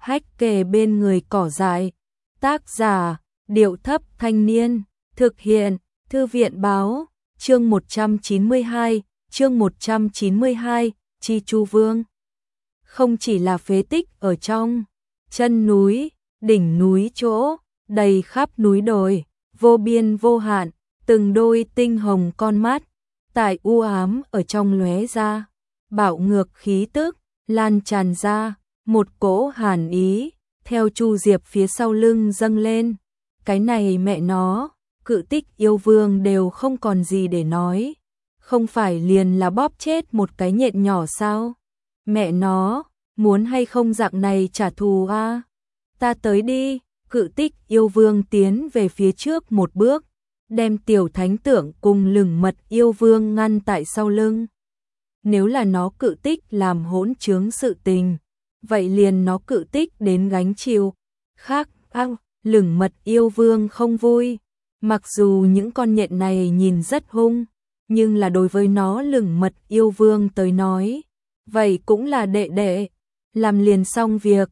hách kề bên người cỏ dại. Tác giả, Điệu Thấp Thanh Niên. Thực hiện, Thư viện Báo. Chương 192, chương 192, Chi Chu Vương. Không chỉ là phế tích ở trong chân núi, đỉnh núi chỗ, đầy khắp núi đồi, vô biên vô hạn, từng đôi tinh hồng con mắt, tại u ám ở trong lóe ra, bạo ngược khí tức, lan tràn ra, một cỗ hàn ý, theo Chu Diệp phía sau lưng dâng lên. Cái này mẹ nó, Cự Tích yêu vương đều không còn gì để nói. Không phải liền là bóp chết một cái nhện nhỏ sao? Mẹ nó, muốn hay không dạng này trả thù a? Ta tới đi. Cự Tích yêu vương tiến về phía trước một bước, đem Tiểu Thánh Tượng cùng Lừng Mật yêu vương ngăn tại sau lưng. Nếu là nó Cự Tích làm hỗn trướng sự tình, vậy liền nó Cự Tích đến gánh chịu. Khác, Lừng Mật yêu vương không vui. Mặc dù những con nhện này nhìn rất hung, nhưng là đối với nó Lừng Mật yêu vương tới nói, vậy cũng là đệ đệ. Làm liền xong việc,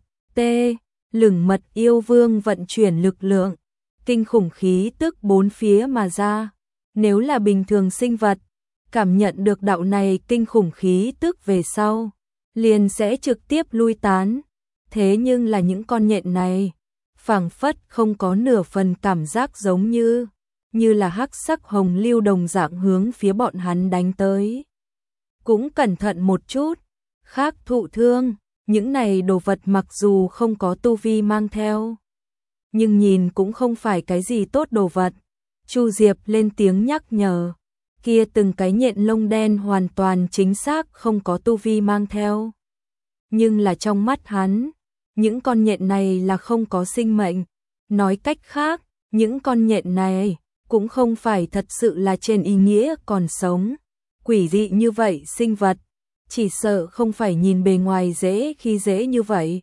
Lừng Mật yêu vương vận chuyển lực lượng, kinh khủng khí tức bốn phía mà ra. Nếu là bình thường sinh vật, cảm nhận được đạo này kinh khủng khí tức về sau, liền sẽ trực tiếp lui tán. Thế nhưng là những con nhện này, phảng phất không có nửa phần cảm giác giống như là hắc sắc hồng lưu đồng dạng hướng phía bọn hắn đánh tới. Cũng cẩn thận một chút, khác thụ thương. Những này đồ vật mặc dù không có tu vi mang theo, nhưng nhìn cũng không phải cái gì tốt đồ vật. Chu Diệp lên tiếng nhắc nhở, kia từng cái nhện lông đen hoàn toàn chính xác không có tu vi mang theo. Nhưng là trong mắt hắn, những con nhện này là không có sinh mệnh. Nói cách khác, những con nhện này cũng không phải thật sự là trên ý nghĩa còn sống. Quỷ dị như vậy sinh vật, chỉ sợ không phải nhìn bề ngoài dễ khi dễ như vậy.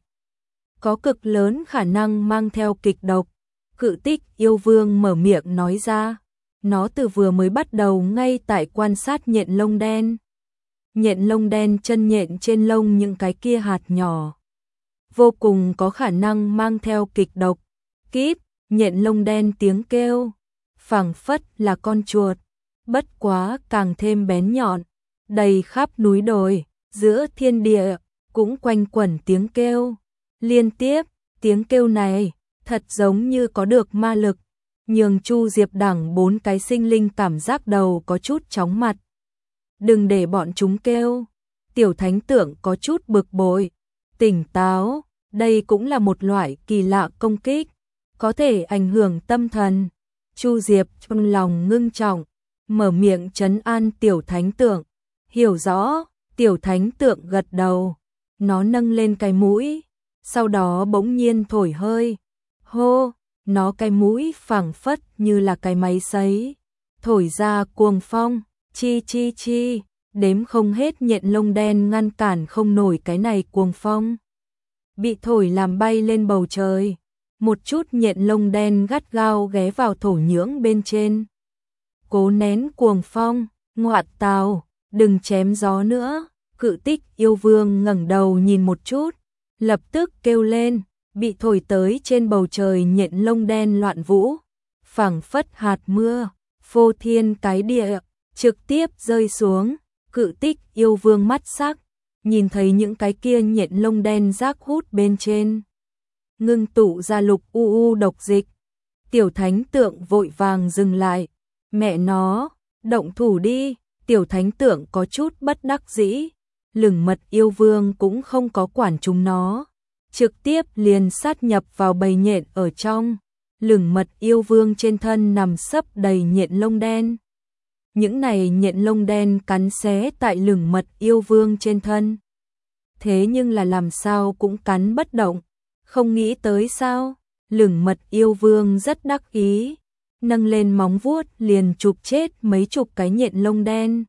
Có cực lớn khả năng mang theo kịch độc. Cự Tích yêu vương mở miệng nói ra. Nó từ vừa mới bắt đầu ngay tại quan sát nhện lông đen. Nhện lông đen chân nhện trên lông những cái kia hạt nhỏ, vô cùng có khả năng mang theo kịch độc. Kíp, nhện lông đen tiếng kêu, phảng phất là con chuột, bất quá càng thêm bén nhọn. Đầy khắp núi đồi, giữa thiên địa, cũng quanh quẩn tiếng kêu. Liên tiếp, tiếng kêu này, thật giống như có được ma lực, nhường Chu Diệp đẳng bốn cái sinh linh cảm giác đầu có chút chóng mặt. Đừng để bọn chúng kêu. Tiểu Thánh Tượng có chút bực bội. Tỉnh táo, đây cũng là một loại kỳ lạ công kích, có thể ảnh hưởng tâm thần. Chu Diệp trong lòng ngưng trọng, mở miệng trấn an Tiểu Thánh Tượng. Hiểu rõ. Tiểu Thánh Tượng gật đầu. Nó nâng lên cái mũi, sau đó bỗng nhiên thổi hơi. Hô, nó cái mũi phảng phất như là cái máy sấy, thổi ra cuồng phong, chi chi chi, đếm không hết nhện lông đen ngăn cản không nổi cái này cuồng phong. Bị thổi làm bay lên bầu trời, một chút nhện lông đen gắt gao ghé vào thổ nhưỡng bên trên. Cố nén cuồng phong, ngoạn tào, đừng chém gió nữa. Cự Tích yêu vương ngẩng đầu nhìn một chút, lập tức kêu lên. Bị thổi tới trên bầu trời nhện lông đen loạn vũ, phảng phất hạt mưa, phô thiên cái địa, trực tiếp rơi xuống. Cự Tích yêu vương mắt sắc, nhìn thấy những cái kia nhện lông đen rác hút bên trên, ngưng tụ ra lục u độc dịch. Tiểu Thánh Tượng vội vàng dừng lại. Mẹ nó, động thủ đi. Tiểu Thánh Tượng có chút bất đắc dĩ. Lừng Mật yêu vương cũng không có quản chúng nó, trực tiếp liền sát nhập vào bầy nhện ở trong. Lừng Mật yêu vương trên thân nằm sấp đầy nhện lông đen. Những này nhện lông đen cắn xé tại Lừng Mật yêu vương trên thân. Thế nhưng là làm sao cũng cắn bất động. Không nghĩ tới sao? Lừng Mật yêu vương rất đắc ý, nâng lên móng vuốt liền chụp chết mấy chục cái nhện lông đen.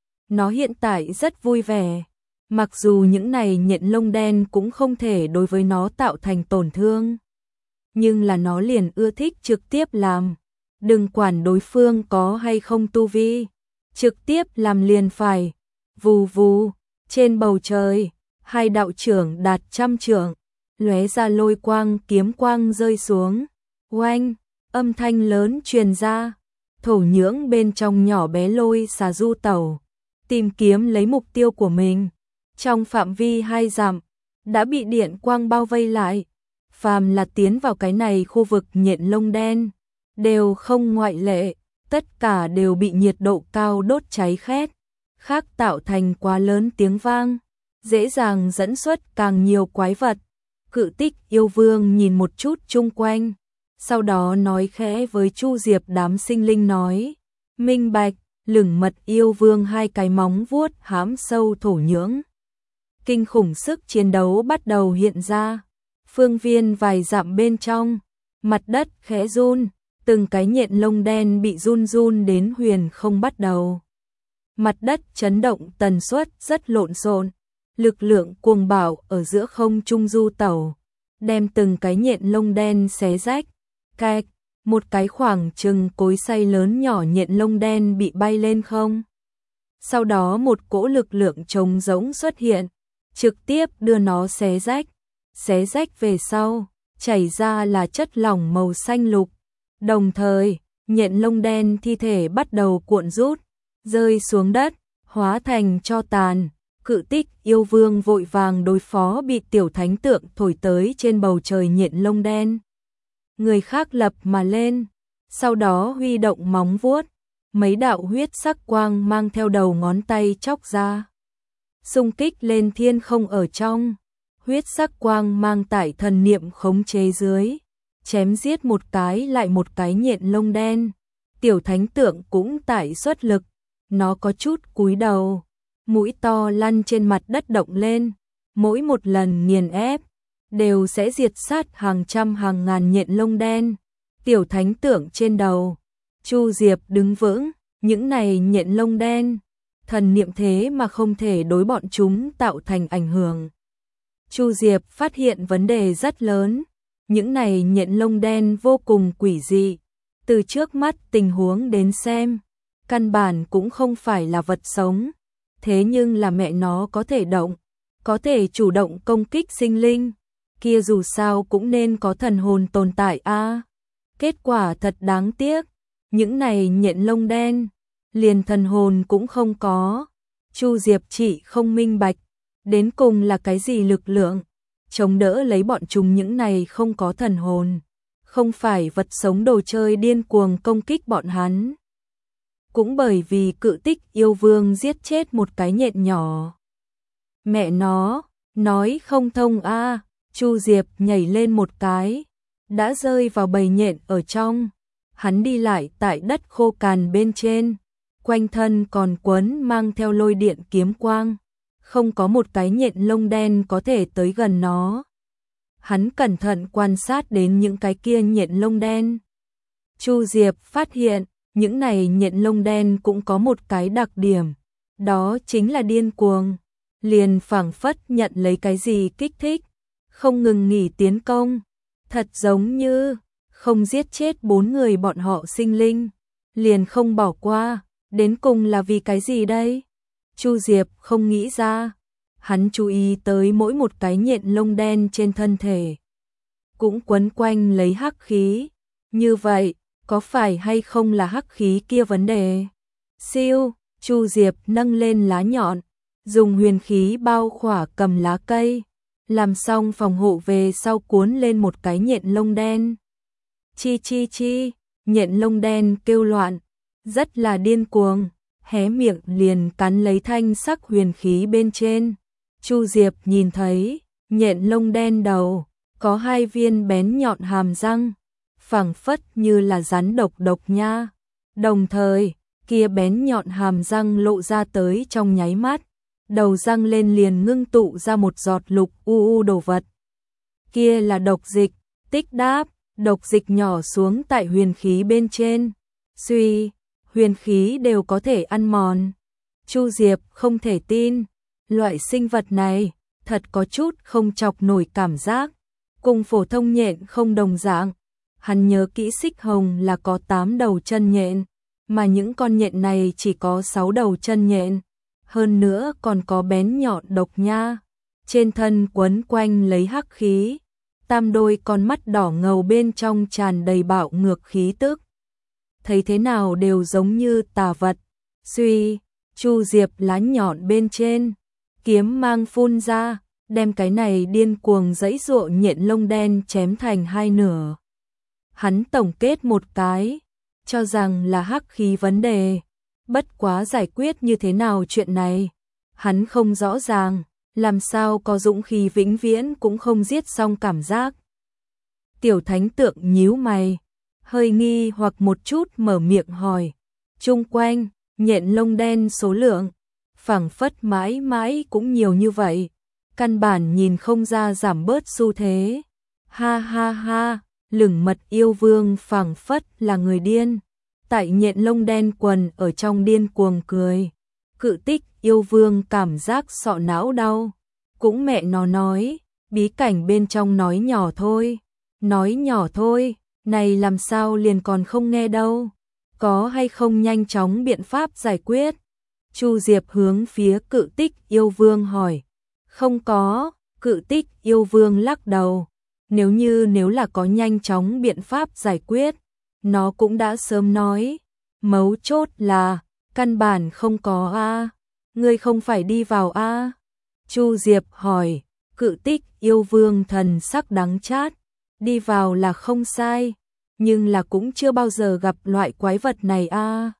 Nó hiện tại rất vui vẻ. Mặc dù những này nhện lông đen cũng không thể đối với nó tạo thành tổn thương, nhưng là nó liền ưa thích trực tiếp làm. Đừng quản đối phương có hay không tu vi, trực tiếp làm liền phải. Vù vù, trên bầu trời, hai đạo trưởng đạt trăm trượng, lóe ra lôi quang, kiếm quang rơi xuống. Oanh, âm thanh lớn truyền ra. Thổ nhưỡng bên trong nhỏ bé lôi xà du tẩu, tìm kiếm lấy mục tiêu của mình. Trong phạm vi 2 dặm, đã bị điện quang bao vây lại. Phàm là tiến vào cái này khu vực nhện lông đen, đều không ngoại lệ, tất cả đều bị nhiệt độ cao đốt cháy khét, khác tạo thành quá lớn tiếng vang, dễ dàng dẫn xuất càng nhiều quái vật. Cự Tích yêu vương nhìn một chút chung quanh, sau đó nói khẽ với Chu Diệp đám sinh linh nói, minh bạch. Lửng mật yêu vương 2 cái móng vuốt hãm sâu thổ nhưỡng. Kinh khủng sức chiến đấu bắt đầu hiện ra. Phương viên vài dặm bên trong, mặt đất khẽ run, từng cái nhện lông đen bị run run đến huyền không bắt đầu. Mặt đất chấn động tần suất rất lộn xộn, lực lượng cuồng bạo ở giữa không trung du tẩu, đem từng cái nhện lông đen xé rách. Cạch, một cái khoảng chừng cối xay lớn nhỏ nhện lông đen bị bay lên không. Sau đó một cỗ lực lượng trống rỗng xuất hiện, trực tiếp đưa nó xé rách. Xé rách về sau, chảy ra là chất lỏng màu xanh lục. Đồng thời, nhện lông đen thi thể bắt đầu cuộn rút, rơi xuống đất, hóa thành tro tàn. Cự Tích yêu vương vội vàng đối phó bị tiểu thánh tượng thổi tới trên bầu trời nhện lông đen. Người khác lập mà lên, sau đó huy động móng vuốt, mấy đạo huyết sắc quang mang theo đầu ngón tay chóc ra. Xung kích lên thiên không ở trong, huyết sắc quang mang tại thần niệm khống chế dưới, chém giết một cái lại một cái nhện lông đen. Tiểu thánh tượng cũng tải xuất lực, nó có chút cúi đầu, mũi to lăn trên mặt đất động lên, mỗi một lần nghiền ép đều sẽ diệt sát hàng trăm hàng ngàn nhện lông đen. Tiểu thánh tượng trên đầu, Chu Diệp đứng vững, những này nhện lông đen, thần niệm thế mà không thể đối bọn chúng tạo thành ảnh hưởng. Chu Diệp phát hiện vấn đề rất lớn, những này nhện lông đen vô cùng quỷ dị, từ trước mắt tình huống đến xem, căn bản cũng không phải là vật sống, thế nhưng là mẹ nó có thể động, có thể chủ động công kích sinh linh, kia dù sao cũng nên có thần hồn tồn tại a. Kết quả thật đáng tiếc, những này nhện lông đen, liền thần hồn cũng không có. Chu Diệp chỉ không minh bạch, đến cùng là cái gì lực lượng, chống đỡ lấy bọn chúng những này không có thần hồn, không phải vật sống đồ chơi điên cuồng công kích bọn hắn. Cũng bởi vì Cự Tích yêu vương giết chết một cái nhện nhỏ. Mẹ nó, nói không thông a. Chu Diệp nhảy lên một cái, đã rơi vào bầy nhện ở trong. Hắn đi lại tại đất khô cằn bên trên, quanh thân còn quấn mang theo lôi điện kiếm quang, không có một cái nhện lông đen có thể tới gần nó. Hắn cẩn thận quan sát đến những cái kia nhện lông đen. Chu Diệp phát hiện, những này nhện lông đen cũng có một cái đặc điểm, đó chính là điên cuồng, liền phảng phất nhận lấy cái gì kích thích, không ngừng nghỉ tiến công, thật giống như không giết chết 4 người bọn họ sinh linh, liền không bỏ qua, đến cùng là vì cái gì đây? Chu Diệp không nghĩ ra, hắn chú ý tới mỗi một cái nhện lông đen trên thân thể, cũng quấn quanh lấy hắc khí, như vậy, có phải hay không là hắc khí kia vấn đề? Siêu, Chu Diệp nâng lên lá nhọn, dùng huyền khí bao khỏa cầm lá cây, làm xong phòng hộ về sau cuốn lên một cái nhện lông đen. Chi chi chi, nhện lông đen kêu loạn, rất là điên cuồng, hé miệng liền cắn lấy thanh sắc huyền khí bên trên. Chu Diệp nhìn thấy, nhện lông đen đầu, có 2 viên bén nhọn hàm răng, phảng phất như là rắn độc độc nha. Đồng thời, kia bén nhọn hàm răng lộ ra tới trong nháy mắt, đầu răng lên liền ngưng tụ ra một giọt lục u đồ vật. Kia là độc dịch, tích đáp, độc dịch nhỏ xuống tại huyền khí bên trên. Suy, huyền khí đều có thể ăn mòn. Chu Diệp không thể tin, loại sinh vật này thật có chút không chọc nổi cảm giác, cùng phổ thông nhện không đồng dạng. Hắn nhớ kỹ xích hồng là có 8 đầu chân nhện, mà những con nhện này chỉ có 6 đầu chân nhện, hơn nữa còn có bén nhọn độc nha, trên thân quấn quanh lấy hắc khí, tam đôi con mắt đỏ ngầu bên trong tràn đầy bạo ngược khí tức. Thấy thế nào đều giống như tà vật. Suy, Chu Diệp lá nhọn bên trên, kiếm mang phun ra, đem cái này điên cuồng giãy giụa nhện lông đen chém thành hai nửa. Hắn tổng kết một cái, cho rằng là hắc khí vấn đề, bất quá giải quyết như thế nào chuyện này, hắn không rõ ràng, làm sao có dũng khí vĩnh viễn cũng không giết xong cảm giác. Tiểu Thánh Tượng nhíu mày, hơi nghi hoặc một chút mở miệng hỏi, chung quanh, nhện lông đen số lượng, phảng phất mãi mãi cũng nhiều như vậy, căn bản nhìn không ra giảm bớt xu thế. Ha ha ha, Lửng Mật Yêu Vương phảng phất là người điên, tại nhện lông đen quần ở trong điên cuồng cười. Cự Tích Yêu Vương cảm giác sọ não đau, cũng mẹ nó nói, bí cảnh bên trong nói nhỏ thôi, này làm sao liền còn không nghe đâu, có hay không nhanh chóng biện pháp giải quyết? Chu Diệp hướng phía Cự Tích Yêu Vương hỏi. Không có, Cự Tích Yêu Vương lắc đầu, nếu là có nhanh chóng biện pháp giải quyết, nó cũng đã sớm nói, mấu chốt là, căn bản không có a. Ngươi không phải đi vào a? Chu Diệp hỏi. Cự Tích Yêu Vương thần sắc đắng chát, đi vào là không sai, nhưng là cũng chưa bao giờ gặp loại quái vật này a.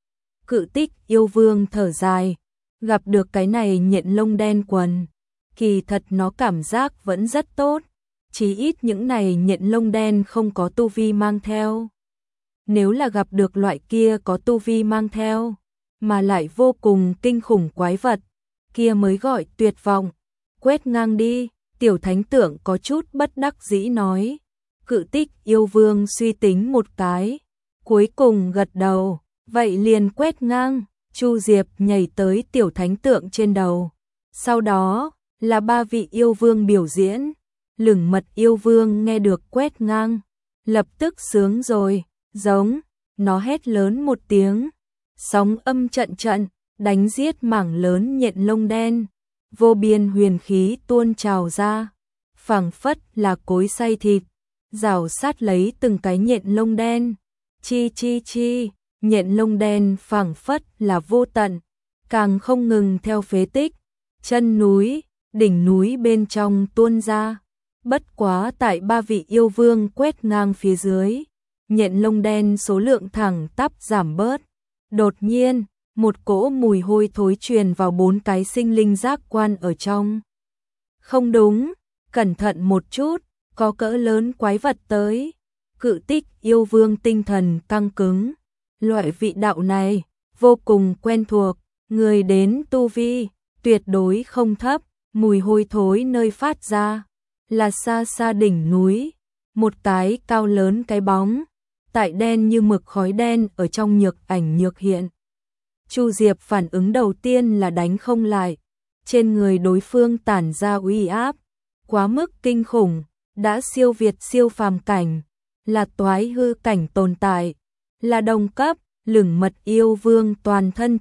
Cự Tích Yêu Vương thở dài, gặp được cái này nhện lông đen quần, kỳ thật nó cảm giác vẫn rất tốt, chí ít những này nhện lông đen không có tu vi mang theo. Nếu là gặp được loại kia có tu vi mang theo, mà lại vô cùng kinh khủng quái vật, kia mới gọi tuyệt vọng. Quét ngang đi, Tiểu Thánh Tượng có chút bất đắc dĩ nói. Cự Tích Yêu Vương suy tính một cái, cuối cùng gật đầu, vậy liền quét ngang. Chu Diệp nhảy tới Tiểu Thánh Tượng trên đầu, sau đó là ba vị yêu vương biểu diễn. Lửng Mật Yêu Vương nghe được quét ngang, lập tức sướng rồi, giống, nó hét lớn một tiếng, sóng âm trận trận, đánh giết mảng lớn nhện lông đen, vô biên huyền khí tuôn trào ra, phảng phất là cối xay thịt, rào sát lấy từng cái nhện lông đen. Chi chi chi, nhện lông đen phảng phất là vô tận, càng không ngừng theo phế tích, chân núi, đỉnh núi bên trong tuôn ra. Bất quá tại ba vị yêu vương quét ngang phía dưới, nhện lông đen số lượng thẳng tắp giảm bớt. Đột nhiên, một cỗ mùi hôi thối truyền vào bốn cái sinh linh giác quan ở trong. Không đúng, cẩn thận một chút, có cỡ lớn quái vật tới. Cự Tích Yêu Vương tinh thần căng cứng, loại vị đạo này vô cùng quen thuộc, người đến tu vi tuyệt đối không thấp, mùi hôi thối nơi phát ra là xa xa đỉnh núi, một cái cao lớn cái bóng, tại đen như mực khói đen ở trong nhược ảnh nhược hiện. Chu Diệp phản ứng đầu tiên là đánh không lại, trên người đối phương tản ra uy áp quá mức kinh khủng, đã siêu việt siêu phàm cảnh, là toái hư cảnh tồn tại, là đồng cấp. Lửng Mật Yêu Vương toàn thân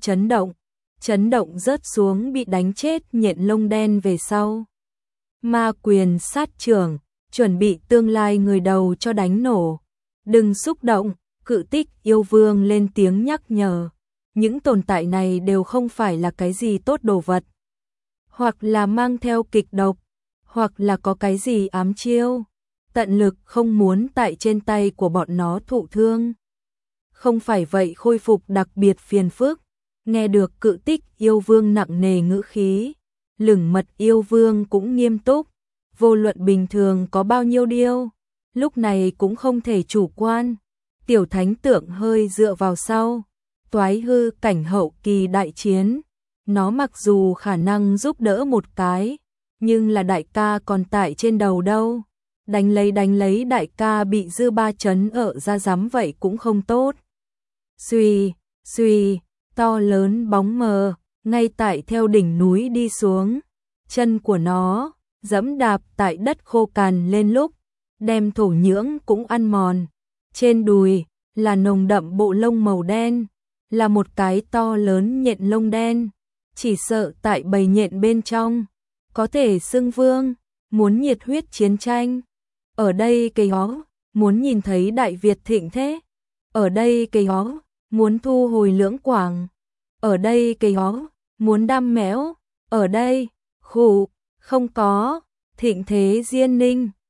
chấn động rớt xuống bị đánh chết nhện lông đen về sau. Ma quyền sát trưởng, chuẩn bị tương lai người đầu cho đánh nổ. Đừng xúc động, Cự Tích Yêu Vương lên tiếng nhắc nhở. Những tồn tại này đều không phải là cái gì tốt đồ vật, hoặc là mang theo kịch độc, hoặc là có cái gì ám chiêu, tận lực không muốn tại trên tay của bọn nó thụ thương. Không phải vậy khôi phục đặc biệt phiền phức. Nghe được Cự Tích Yêu Vương nặng nề ngữ khí, Lửng Mật Yêu Vương cũng nghiêm túc, vô luận bình thường có bao nhiêu điêu, lúc này cũng không thể chủ quan. Tiểu Thánh Tượng hơi dựa vào sau, toái hư cảnh hậu kỳ đại chiến, nó mặc dù khả năng giúp đỡ một cái, nhưng là đại ca còn tại trên đầu đâu, đánh lấy đại ca bị dư ba chấn ở ra dám vậy cũng không tốt. Suy, to lớn bóng mờ, ngay tại theo đỉnh núi đi xuống, chân của nó dẫm đạp tại đất khô cằn lên lúc, đem thổ nhưỡng cũng ăn mòn. Trên đùi là nồng đậm bộ lông màu đen, là một cái to lớn nhện lông đen, chỉ sợ tại bầy nhện bên trong có thể xưng vương, muốn nhiệt huyết chiến tranh. ở đây cây ó, muốn nhìn thấy Đại Việt thịnh thế, ở đây cây ó, muốn thu hồi Lưỡng Quảng, ở đây cây ó, muốn đam mẽo, ở đây, khụ, không có, thịnh thế Diên Ninh.